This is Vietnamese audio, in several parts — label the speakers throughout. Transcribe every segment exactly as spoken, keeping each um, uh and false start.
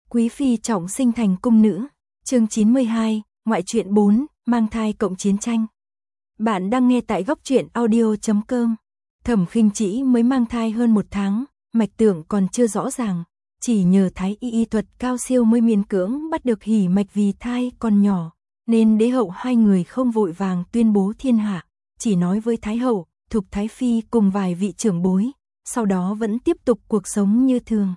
Speaker 1: Quý phi trọng sinh thành cung nữ. Chương chín mươi hai, ngoại truyện bốn, mang thai cộng chiến tranh. Bạn đang nghe tại góc truyện audio chấm com. Thẩm Khinh Trĩ mới mang thai hơn một tháng, mạch tượng còn chưa rõ ràng, chỉ nhờ thái y y thuật cao siêu mới miễn cưỡng bắt được hỉ mạch vì thai còn nhỏ, nên đế hậu hai người không vội vàng tuyên bố thiên hạ, chỉ nói với thái hậu, Thục thái phi cùng vài vị trưởng bối, sau đó vẫn tiếp tục cuộc sống như thường.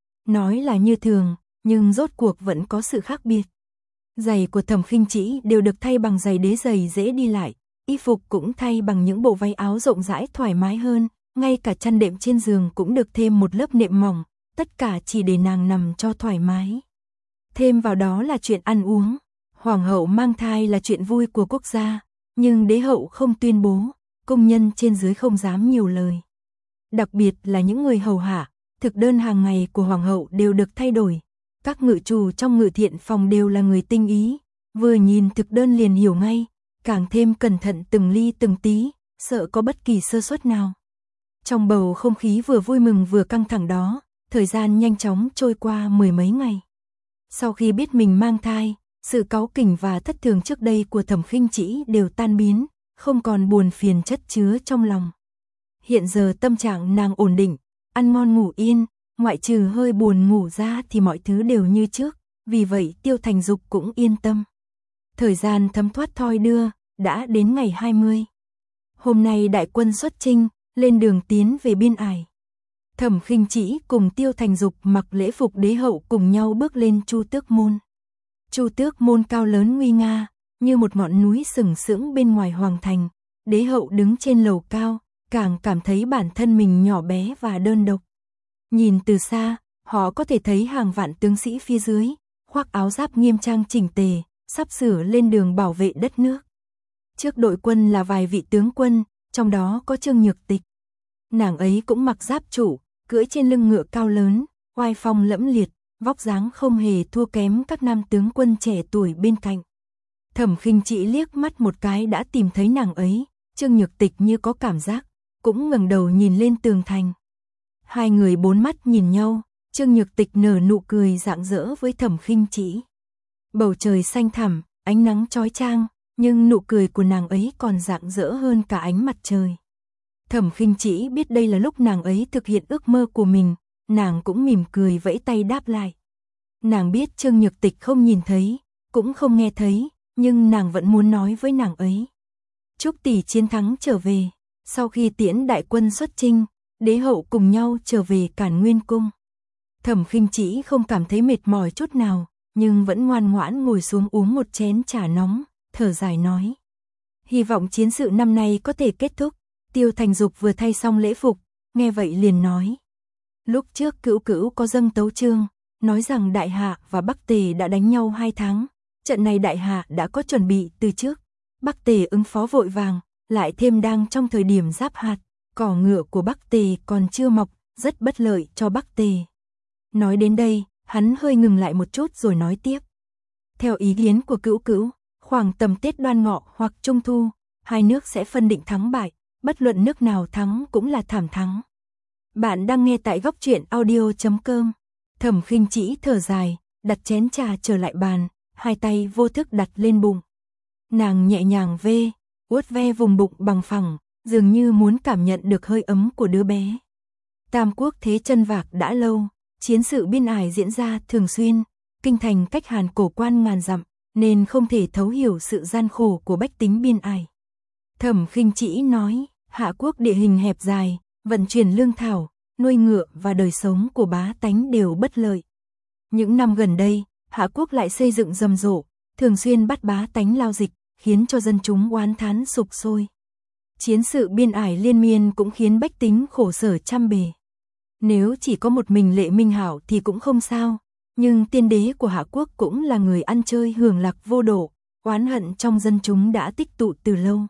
Speaker 1: Nói là như thường, nhưng rốt cuộc vẫn có sự khác biệt. Giày của Thẩm Khinh Trĩ đều được thay bằng giày đế giày dễ đi lại, y phục cũng thay bằng những bộ váy áo rộng rãi thoải mái hơn, ngay cả chăn đệm trên giường cũng được thêm một lớp nệm mỏng, tất cả chỉ để nàng nằm cho thoải mái. Thêm vào đó là chuyện ăn uống, hoàng hậu mang thai là chuyện vui của quốc gia, nhưng đế hậu không tuyên bố, công nhân trên dưới không dám nhiều lời. Đặc biệt là những người hầu hạ, thực đơn hàng ngày của hoàng hậu đều được thay đổi. Các ngự trù trong ngự thiện phòng đều là người tinh ý, vừa nhìn thực đơn liền hiểu ngay, càng thêm cẩn thận từng ly từng tí, sợ có bất kỳ sơ suất nào. Trong bầu không khí vừa vui mừng vừa căng thẳng đó, thời gian nhanh chóng trôi qua mười mấy ngày. Sau khi biết mình mang thai, sự cáu kỉnh và thất thường trước đây của Thẩm Khinh Trĩ đều tan biến, không còn buồn phiền chất chứa trong lòng. Hiện giờ tâm trạng nàng ổn định, ăn ngon ngủ yên, ngoại trừ hơi buồn ngủ ra thì mọi thứ đều như trước, vì vậy Tiêu Thành Dục cũng yên tâm. Thời gian thấm thoát thoi đưa, đã đến ngày hai mươi. Hôm nay đại quân xuất chinh, lên đường tiến về biên ải. Thẩm Khinh Trĩ cùng Tiêu Thành Dục mặc lễ phục đế hậu cùng nhau bước lên Chu Tước Môn. Chu Tước Môn cao lớn nguy nga, như một ngọn núi sừng sững bên ngoài hoàng thành. Đế hậu đứng trên lầu cao, càng cảm thấy bản thân mình nhỏ bé và đơn độc. Nhìn từ xa, họ có thể thấy hàng vạn tướng sĩ phía dưới, khoác áo giáp nghiêm trang chỉnh tề, sắp sửa lên đường bảo vệ đất nước. Trước đội quân là vài vị tướng quân, trong đó có Trương Nhược Tịch. Nàng ấy cũng mặc giáp trụ, cưỡi trên lưng ngựa cao lớn, oai phong lẫm liệt, vóc dáng không hề thua kém các nam tướng quân trẻ tuổi bên cạnh. Thẩm Khinh Trĩ liếc mắt một cái đã tìm thấy nàng ấy, Trương Nhược Tịch như có cảm giác, cũng ngẩng đầu nhìn lên tường thành. Hai người bốn mắt nhìn nhau, Trương Nhược Tịch nở nụ cười rạng rỡ với Thẩm Khinh Trĩ. Bầu trời xanh thẳm, ánh nắng chói chang, nhưng nụ cười của nàng ấy còn rạng rỡ hơn cả ánh mặt trời. Thẩm Khinh Trĩ biết đây là lúc nàng ấy thực hiện ước mơ của mình, nàng cũng mỉm cười vẫy tay đáp lại. Nàng biết Trương Nhược Tịch không nhìn thấy, cũng không nghe thấy, nhưng nàng vẫn muốn nói với nàng ấy. Chúc tỷ chiến thắng trở về. Sau khi tiễn đại quân xuất chinh, đế hậu cùng nhau trở về Cản Nguyên Cung. Thẩm Khinh Trĩ không cảm thấy mệt mỏi chút nào, nhưng vẫn ngoan ngoãn ngồi xuống uống một chén trà nóng, thở dài nói. Hy vọng chiến sự năm nay có thể kết thúc. Tiêu Thành Dục vừa thay xong lễ phục, nghe vậy liền nói. Lúc trước Cữu Cữu có dâng tấu chương, nói rằng Đại Hạ và Bắc Tề đã đánh nhau hai tháng. Trận này Đại Hạ đã có chuẩn bị từ trước, Bắc Tề ứng phó vội vàng, lại thêm đang trong thời điểm giáp hạt, cỏ ngựa của Bắc Tề còn chưa mọc, rất bất lợi cho Bắc Tề. Nói đến đây, hắn hơi ngừng lại một chút rồi nói tiếp. Theo ý kiến của Cữu Cữu, khoảng tầm Tết Đoan Ngọ hoặc Trung Thu, hai nước sẽ phân định thắng bại, bất luận nước nào thắng cũng là thảm thắng. Bạn đang nghe tại góc truyện audio chấm com. Thẩm Khinh Trĩ thở dài, đặt chén trà trở lại bàn, hai tay vô thức đặt lên bụng. Nàng nhẹ nhàng vê, vuốt ve vùng bụng bằng phẳng, dường như muốn cảm nhận được hơi ấm của đứa bé. Tam quốc thế chân vạc đã lâu, chiến sự biên ải diễn ra thường xuyên, kinh thành cách Hàn Cổ Quan ngàn dặm, nên không thể thấu hiểu sự gian khổ của bách tính biên ải. Thẩm Khinh Trĩ nói, Hạ quốc địa hình hẹp dài, vận chuyển lương thảo, nuôi ngựa và đời sống của bá tánh đều bất lợi. Những năm gần đây, Hạ quốc lại xây dựng rầm rộ, thường xuyên bắt bá tánh lao dịch, khiến cho dân chúng oán thán sục sôi. Chiến sự biên ải liên miên cũng khiến bách tính khổ sở trăm bề. Nếu chỉ có một mình Lệ Minh Hảo thì cũng không sao, nhưng tiên đế của Hạ quốc cũng là người ăn chơi hưởng lạc vô độ, oán hận trong dân chúng đã tích tụ từ lâu.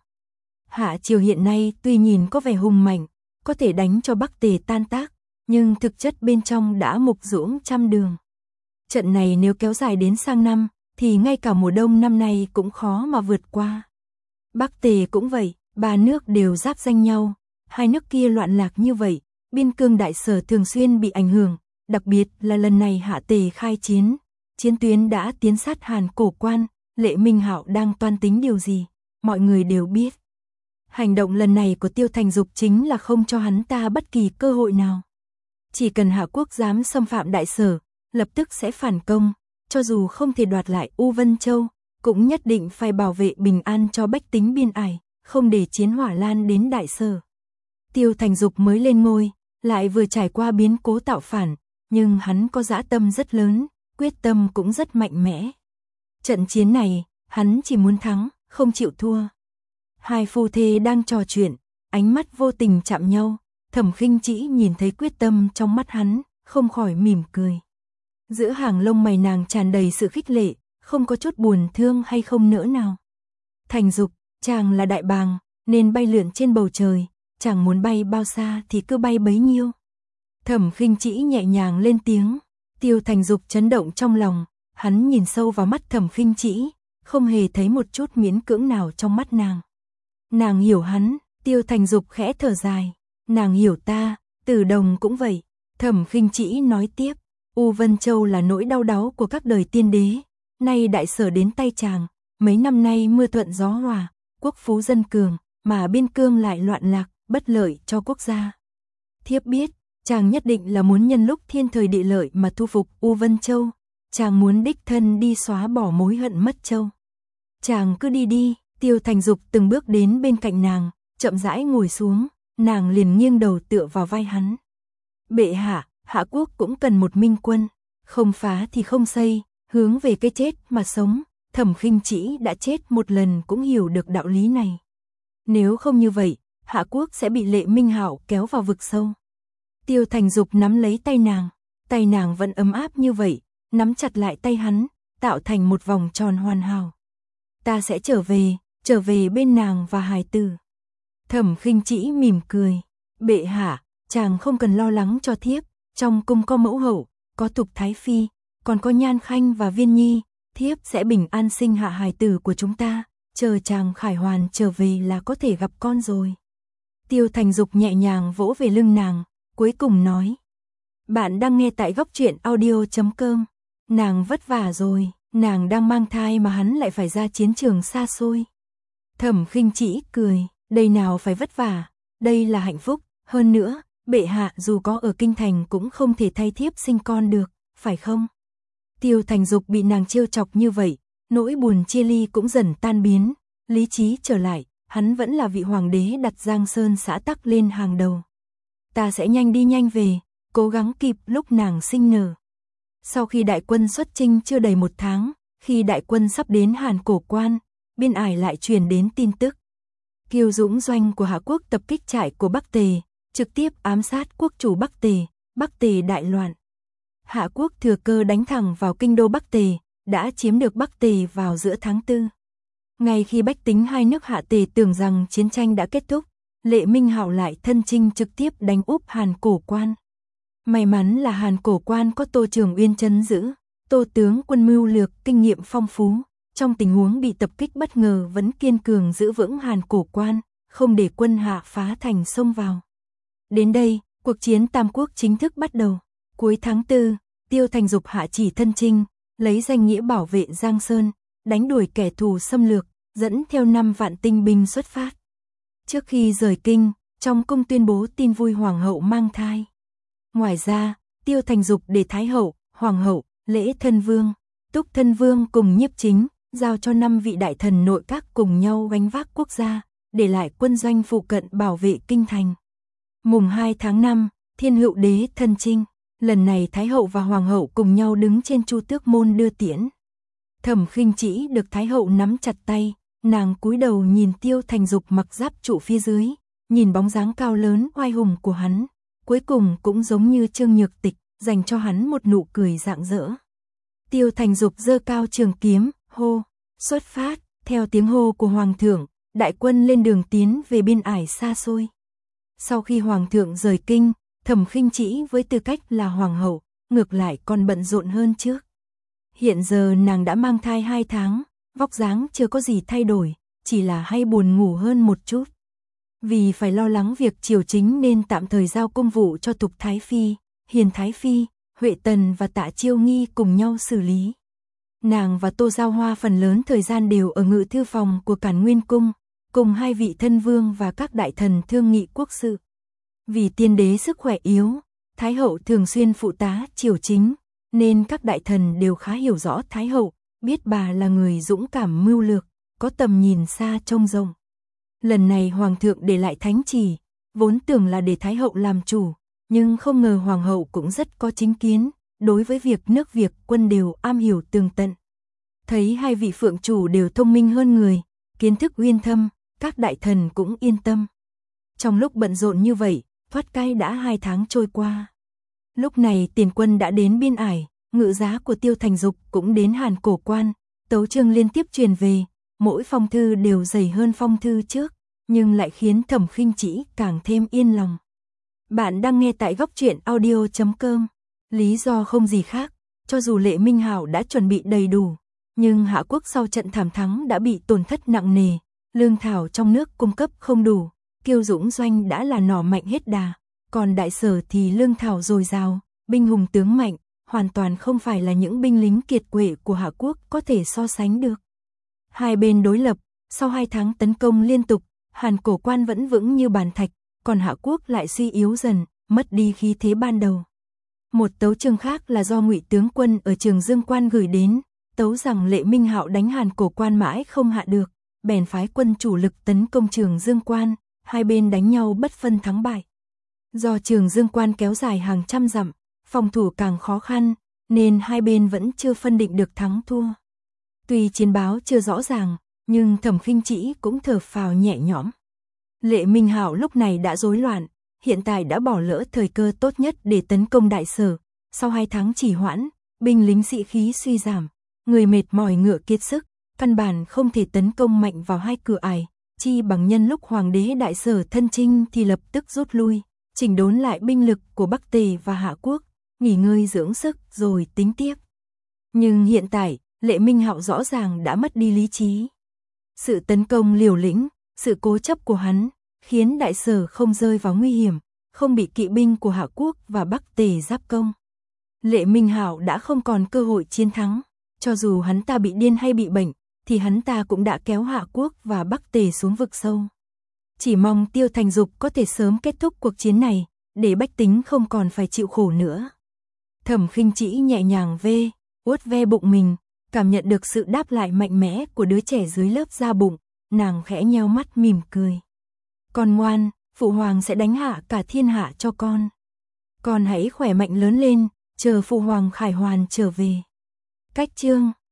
Speaker 1: Hạ triều hiện nay tuy nhìn có vẻ hùng mạnh, có thể đánh cho Bắc Tề tan tác, nhưng thực chất bên trong đã mục ruỗng trăm đường. Trận này nếu kéo dài đến sang năm, thì ngay cả mùa đông năm nay cũng khó mà vượt qua. Bắc Tề cũng vậy, ba nước đều giáp danh nhau, hai nước kia loạn lạc như vậy, biên cương đại sở thường xuyên bị ảnh hưởng, đặc biệt là lần này Hạ Tề khai chiến, chiến tuyến đã tiến sát Hàn Cổ Quan, Lệ Minh Hạo đang toan tính điều gì, mọi người đều biết. Hành động lần này của Tiêu Thành Dục chính là không cho hắn ta bất kỳ cơ hội nào. Chỉ cần Hạ Quốc dám xâm phạm Đại Sở, lập tức sẽ phản công, cho dù không thể đoạt lại U Vân Châu, cũng nhất định phải bảo vệ bình an cho bách tính biên ải, không để chiến hỏa lan đến Đại Sở. Tiêu Thành Dục mới lên ngôi, lại vừa trải qua biến cố tạo phản, nhưng hắn có dã tâm rất lớn, quyết tâm cũng rất mạnh mẽ. Trận chiến này, hắn chỉ muốn thắng, không chịu thua. Hai phu thê đang trò chuyện, ánh mắt vô tình chạm nhau, Thẩm Khinh Trĩ nhìn thấy quyết tâm trong mắt hắn, không khỏi mỉm cười. Giữa hàng lông mày nàng tràn đầy sự khích lệ, không có chút buồn thương hay không nỡ nào. Thành Dục, chàng là đại bàng, nên bay lượn trên bầu trời, chàng muốn bay bao xa thì cứ bay bấy nhiêu. Thẩm Khinh Trĩ nhẹ nhàng lên tiếng, Tiêu Thành Dục chấn động trong lòng, hắn nhìn sâu vào mắt Thẩm Khinh Trĩ, không hề thấy một chút miễn cưỡng nào trong mắt nàng. Nàng hiểu hắn, Tiêu Thành Dục khẽ thở dài, nàng hiểu ta, Tử Đồng cũng vậy. Thẩm Khinh Trĩ nói tiếp, U Vân Châu là nỗi đau đáu của các đời tiên đế, nay Đại Sở đến tay chàng, mấy năm nay mưa thuận gió hòa, quốc phú dân cường, mà biên cương lại loạn lạc, bất lợi cho quốc gia. Thiếp biết, chàng nhất định là muốn nhân lúc thiên thời địa lợi mà thu phục U Vân Châu, chàng muốn đích thân đi xóa bỏ mối hận mất châu. Chàng cứ đi đi. Tiêu Thành Dục từng bước đến bên cạnh nàng, chậm rãi ngồi xuống, nàng liền nghiêng đầu tựa vào vai hắn. Bệ hạ, Hạ Quốc cũng cần một minh quân, không phá thì không xây, hướng về cái chết mà sống. Thẩm Khinh Trĩ đã chết một lần cũng hiểu được đạo lý này. Nếu không như vậy, Hạ Quốc sẽ bị Lệ Minh Hạo kéo vào vực sâu. Tiêu Thành Dục nắm lấy tay nàng, tay nàng vẫn ấm áp như vậy, nắm chặt lại tay hắn, tạo thành một vòng tròn hoàn hảo. Ta sẽ trở về, trở về bên nàng và hài tử. Thẩm Khinh Trĩ mỉm cười, bệ hạ, chàng không cần lo lắng cho thiếp, trong cung có mẫu hậu, có Thục Thái Phi, còn có Nhan Khanh và Viên Nhi, thiếp sẽ bình an sinh hạ hài tử của chúng ta, chờ chàng khải hoàn trở về là có thể gặp con rồi. Tiêu Thành Dục nhẹ nhàng vỗ về lưng nàng, cuối cùng nói, bạn đang nghe tại góc truyện audio chấm com, nàng vất vả rồi, nàng đang mang thai mà hắn lại phải ra chiến trường xa xôi. Thẩm Khinh Trĩ cười, đây nào phải vất vả, đây là hạnh phúc, hơn nữa, bệ hạ dù có ở kinh thành cũng không thể thay thiếp sinh con được, phải không? Tiêu Thành Dục bị nàng trêu chọc như vậy, nỗi buồn chia ly cũng dần tan biến, lý trí trở lại, hắn vẫn là vị hoàng đế đặt Giang Sơn xã tắc lên hàng đầu. Ta sẽ nhanh đi nhanh về, cố gắng kịp lúc nàng sinh nở. Sau khi đại quân xuất chinh chưa đầy một tháng, khi đại quân sắp đến Hàn Cổ Quan, biên ải lại truyền đến tin tức. Kiêu Dũng doanh của Hạ Quốc tập kích trại của Bắc Tề, trực tiếp ám sát quốc chủ Bắc Tề, Bắc Tề đại loạn. Hạ Quốc thừa cơ đánh thẳng vào kinh đô Bắc Tề, đã chiếm được Bắc Tề vào giữa tháng tư. Ngay khi bách tính hai nước Hạ Tề tưởng rằng chiến tranh đã kết thúc, Lệ Minh Hạo lại thân chinh trực tiếp đánh úp Hàn Cổ Quan. May mắn là Hàn Cổ Quan có Tô Trường Uyên trấn giữ, Tô tướng quân mưu lược kinh nghiệm phong phú, trong tình huống bị tập kích bất ngờ vẫn kiên cường giữ vững Hàn Cổ Quan, không để quân Hạ phá thành xông vào. Đến đây, cuộc chiến Tam Quốc chính thức bắt đầu. Cuối tháng tư, Tiêu Thành Dục hạ chỉ thân chinh, lấy danh nghĩa bảo vệ Giang Sơn, đánh đuổi kẻ thù xâm lược, dẫn theo năm vạn tinh binh xuất phát. Trước khi rời kinh, trong cung tuyên bố tin vui hoàng hậu mang thai. Ngoài ra, Tiêu Thành Dục để Thái hậu, Hoàng hậu, Lễ Thân Vương, Túc Thân Vương cùng Nhiếp Chính, giao cho năm vị đại thần nội các cùng nhau gánh vác quốc gia, để lại quân doanh phụ cận bảo vệ kinh thành. Mùng hai tháng năm, Thiên Hữu Đế thân chinh, lần này Thái hậu và Hoàng hậu cùng nhau đứng trên Chu Tước môn đưa tiễn. Thẩm Khinh Trĩ được Thái hậu nắm chặt tay, nàng cúi đầu nhìn Tiêu Thành Dục mặc giáp trụ phía dưới, nhìn bóng dáng cao lớn oai hùng của hắn, cuối cùng cũng giống như Trương Nhược Tịch, dành cho hắn một nụ cười rạng rỡ. Tiêu Thành Dục giơ cao trường kiếm, hô, xuất phát, theo tiếng hô của Hoàng thượng, đại quân lên đường tiến về biên ải xa xôi. Sau khi Hoàng thượng rời kinh, Thẩm Khinh Trĩ với tư cách là Hoàng hậu, ngược lại còn bận rộn hơn trước. Hiện giờ nàng đã mang thai hai tháng, vóc dáng chưa có gì thay đổi, chỉ là hay buồn ngủ hơn một chút. Vì phải lo lắng việc triều chính nên tạm thời giao công vụ cho Thục Thái Phi, Hiền Thái Phi, Huệ Tần và Tạ Chiêu Nghi cùng nhau xử lý. Nàng và Tô Giao Hoa phần lớn thời gian đều ở ngự thư phòng của Càn Nguyên Cung, cùng hai vị thân vương và các đại thần thương nghị quốc sự. Vì tiên đế sức khỏe yếu, Thái hậu thường xuyên phụ tá triều chính, nên các đại thần đều khá hiểu rõ Thái hậu, biết bà là người dũng cảm mưu lược, có tầm nhìn xa trông rộng. Lần này Hoàng thượng để lại thánh chỉ, vốn tưởng là để Thái hậu làm chủ, nhưng không ngờ Hoàng hậu cũng rất có chính kiến, đối với việc nước việc quân đều am hiểu tường tận. Thấy hai vị phượng chủ đều thông minh hơn người, kiến thức uyên thâm, các đại thần cũng yên tâm. Trong lúc bận rộn như vậy, thoát cái đã hai tháng trôi qua. Lúc này tiền quân đã đến biên ải, ngự giá của Tiêu Thành Dục cũng đến Hàn Cổ Quan, tấu chương liên tiếp truyền về, mỗi phong thư đều dày hơn phong thư trước, nhưng lại khiến Thẩm Khinh Trĩ càng thêm yên lòng. Bạn đang nghe tại góc truyện audio chấm com. Lý do không gì khác, cho dù Lệ Minh Hạo đã chuẩn bị đầy đủ, nhưng Hạ quốc sau trận thảm thắng đã bị tổn thất nặng nề, lương thảo trong nước cung cấp không đủ, Kiêu Dũng doanh đã là nỏ mạnh hết đà, còn Đại Sở thì lương thảo dồi dào, binh hùng tướng mạnh, hoàn toàn không phải là những binh lính kiệt quệ của Hạ quốc có thể so sánh được. Hai bên đối lập, sau hai tháng tấn công liên tục, Hàn Cổ Quan vẫn vững như bàn thạch, còn Hạ quốc lại suy yếu dần, mất đi khí thế ban đầu. Một tấu chương khác là do Ngụy tướng quân ở Trường Dương Quan gửi đến, tấu rằng Lệ Minh Hạo đánh Hàn Cổ Quan mãi không hạ được, bèn phái quân chủ lực tấn công Trường Dương Quan, hai bên đánh nhau bất phân thắng bại. Do Trường Dương Quan kéo dài hàng trăm dặm, phòng thủ càng khó khăn, nên hai bên vẫn chưa phân định được thắng thua. Tuy chiến báo chưa rõ ràng, nhưng Thẩm Khinh Trĩ cũng thở phào nhẹ nhõm. Lệ Minh Hạo lúc này đã rối loạn, hiện tại đã bỏ lỡ thời cơ tốt nhất để tấn công Đại Sở. Sau hai tháng trì hoãn, binh lính sĩ khí suy giảm, người mệt mỏi ngựa kiệt sức, căn bản không thể tấn công mạnh vào hai cửa ải, chi bằng nhân lúc Hoàng đế Đại Sở thân chinh thì lập tức rút lui, chỉnh đốn lại binh lực của Bắc Tề và Hạ quốc, nghỉ ngơi dưỡng sức rồi tính tiếp. Nhưng hiện tại, Lệ Minh Hạo rõ ràng đã mất đi lý trí. Sự tấn công liều lĩnh, sự cố chấp của hắn, khiến Đại Sở không rơi vào nguy hiểm, không bị kỵ binh của Hạ quốc và Bắc Tề giáp công. Lệ Minh Hạo đã không còn cơ hội chiến thắng, cho dù hắn ta bị điên hay bị bệnh, thì hắn ta cũng đã kéo Hạ quốc và Bắc Tề xuống vực sâu. Chỉ mong Tiêu Thành Dục có thể sớm kết thúc cuộc chiến này, để bách tính không còn phải chịu khổ nữa. Thẩm Khinh Trĩ nhẹ nhàng vê, uốt ve bụng mình, cảm nhận được sự đáp lại mạnh mẽ của đứa trẻ dưới lớp da bụng, nàng khẽ nheo mắt mỉm cười. Con ngoan, phụ hoàng sẽ đánh hạ cả thiên hạ cho con. Con hãy khỏe mạnh lớn lên, chờ phụ hoàng khải hoàn trở về. Cách chương